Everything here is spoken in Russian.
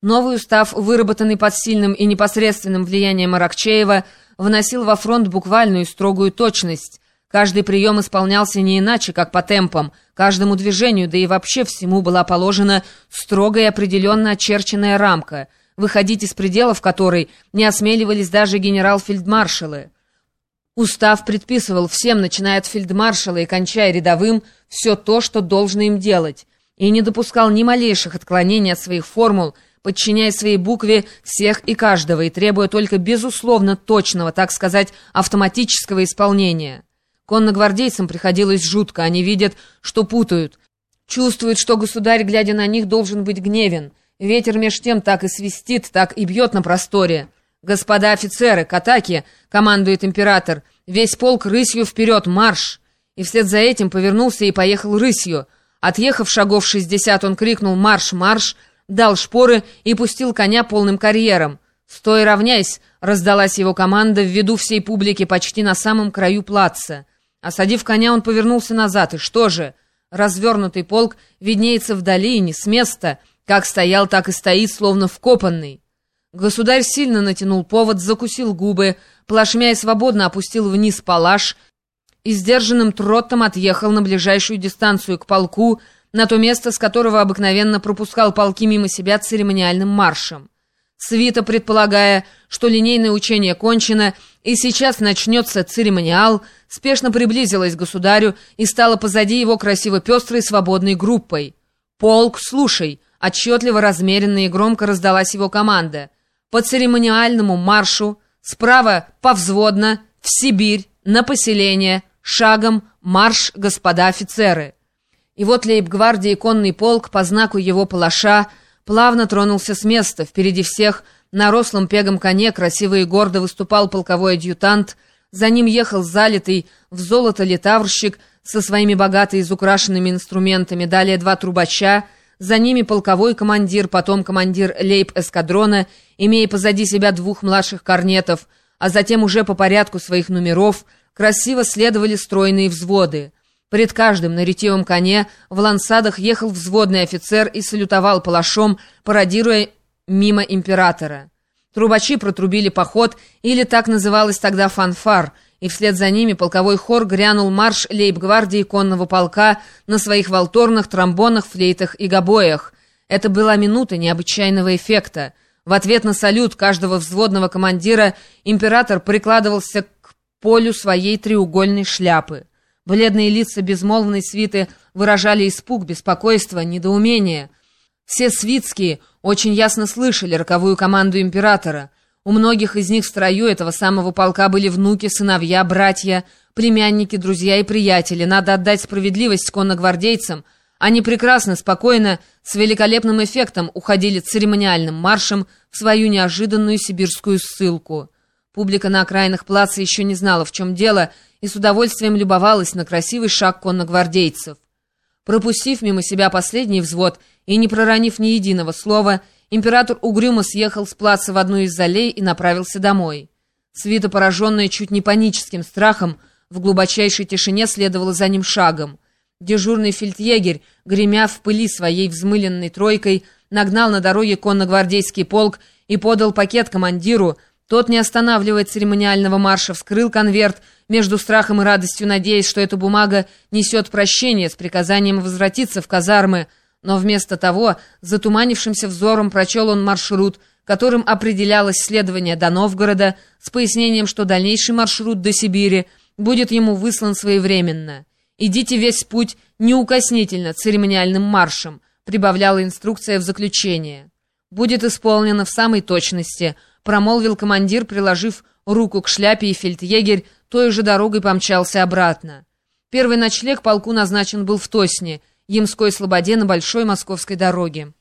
Новый устав, выработанный под сильным и непосредственным влиянием Аракчеева, вносил во фронт буквальную и строгую точность. Каждый прием исполнялся не иначе, как по темпам, каждому движению, да и вообще всему была положена строгая и определенно очерченная рамка, выходить из пределов которой не осмеливались даже генерал-фельдмаршалы. Устав предписывал всем, начиная от фельдмаршала и кончая рядовым, все то, что должно им делать, и не допускал ни малейших отклонений от своих формул, подчиняя своей букве всех и каждого и требуя только безусловно точного, так сказать, автоматического исполнения. Конногвардейцам приходилось жутко, они видят, что путают, чувствуют, что государь, глядя на них, должен быть гневен. Ветер меж тем так и свистит, так и бьет на просторе. «Господа офицеры, к атаке!» — командует император. «Весь полк рысью вперед, марш!» И вслед за этим повернулся и поехал рысью. Отъехав шагов 60, он крикнул «Марш, марш!», дал шпоры и пустил коня полным карьером. «Стой, равняйсь!» — раздалась его команда в виду всей публики почти на самом краю плаца. Осадив коня, он повернулся назад, и что же? Развернутый полк виднеется вдали, и не с места, как стоял, так и стоит, словно вкопанный. Государь сильно натянул повод, закусил губы, плашмя и свободно опустил вниз палаш и сдержанным тротом отъехал на ближайшую дистанцию к полку, на то место, с которого обыкновенно пропускал полки мимо себя церемониальным маршем. Свита, предполагая, что линейное учение кончено, и сейчас начнется церемониал, спешно приблизилась к государю и стала позади его красиво пестрой свободной группой. «Полк, слушай!» — отчетливо, размеренно и громко раздалась его команда. «По церемониальному маршу, справа повзводно, в Сибирь, на поселение, шагом марш, господа офицеры!» И вот лейб-гвардии и конный полк по знаку его палаша плавно тронулся с места. Впереди всех на рослом пегом коне красиво и гордо выступал полковой адъютант. За ним ехал залитый в золото литаврщик со своими богато изукрашенными инструментами. Далее два трубача. За ними полковой командир, потом командир лейб-эскадрона, имея позади себя двух младших корнетов, а затем уже по порядку своих номеров красиво следовали стройные взводы. Пред каждым на ретивом коне в лансадах ехал взводный офицер и салютовал палашом, пародируя мимо императора. Трубачи протрубили поход, или так называлось тогда фанфар, и вслед за ними полковой хор грянул марш лейб-гвардии конного полка на своих валторнах, тромбонах, флейтах и гобоях. Это была минута необычайного эффекта. В ответ на салют каждого взводного командира император прикладывался к полю своей треугольной шляпы. Бледные лица безмолвной свиты выражали испуг, беспокойство, недоумение. Все свитские очень ясно слышали роковую команду императора. У многих из них в строю этого самого полка были внуки, сыновья, братья, племянники, друзья и приятели. Надо отдать справедливость конногвардейцам. Они прекрасно, спокойно, с великолепным эффектом уходили церемониальным маршем в свою неожиданную сибирскую ссылку. Публика на окраинах плаца еще не знала, в чем дело, и с удовольствием любовалась на красивый шаг конногвардейцев. Пропустив мимо себя последний взвод и не проронив ни единого слова, император угрюмо съехал с плаца в одну из аллей и направился домой. Свита, пораженная чуть не паническим страхом, в глубочайшей тишине следовала за ним шагом. Дежурный фельдъегерь, гремя в пыли своей взмыленной тройкой, нагнал на дороге конногвардейский полк и подал пакет командиру. Тот, не останавливая церемониального марша, вскрыл конверт, между страхом и радостью надеясь, что эта бумага несет прощение с приказанием возвратиться в казармы, но вместо того, затуманившимся взором прочел он маршрут, которым определялось следование до Новгорода, с пояснением, что дальнейший маршрут до Сибири будет ему выслан своевременно. «Идите весь путь неукоснительно церемониальным маршем», прибавляла инструкция в заключение. «Будет исполнено в самой точности», промолвил командир, приложив руку к шляпе, и фельдъегерь той же дорогой помчался обратно. Первый ночлег полку назначен был в Тосне, Ямской слободе на Большой Московской дороге.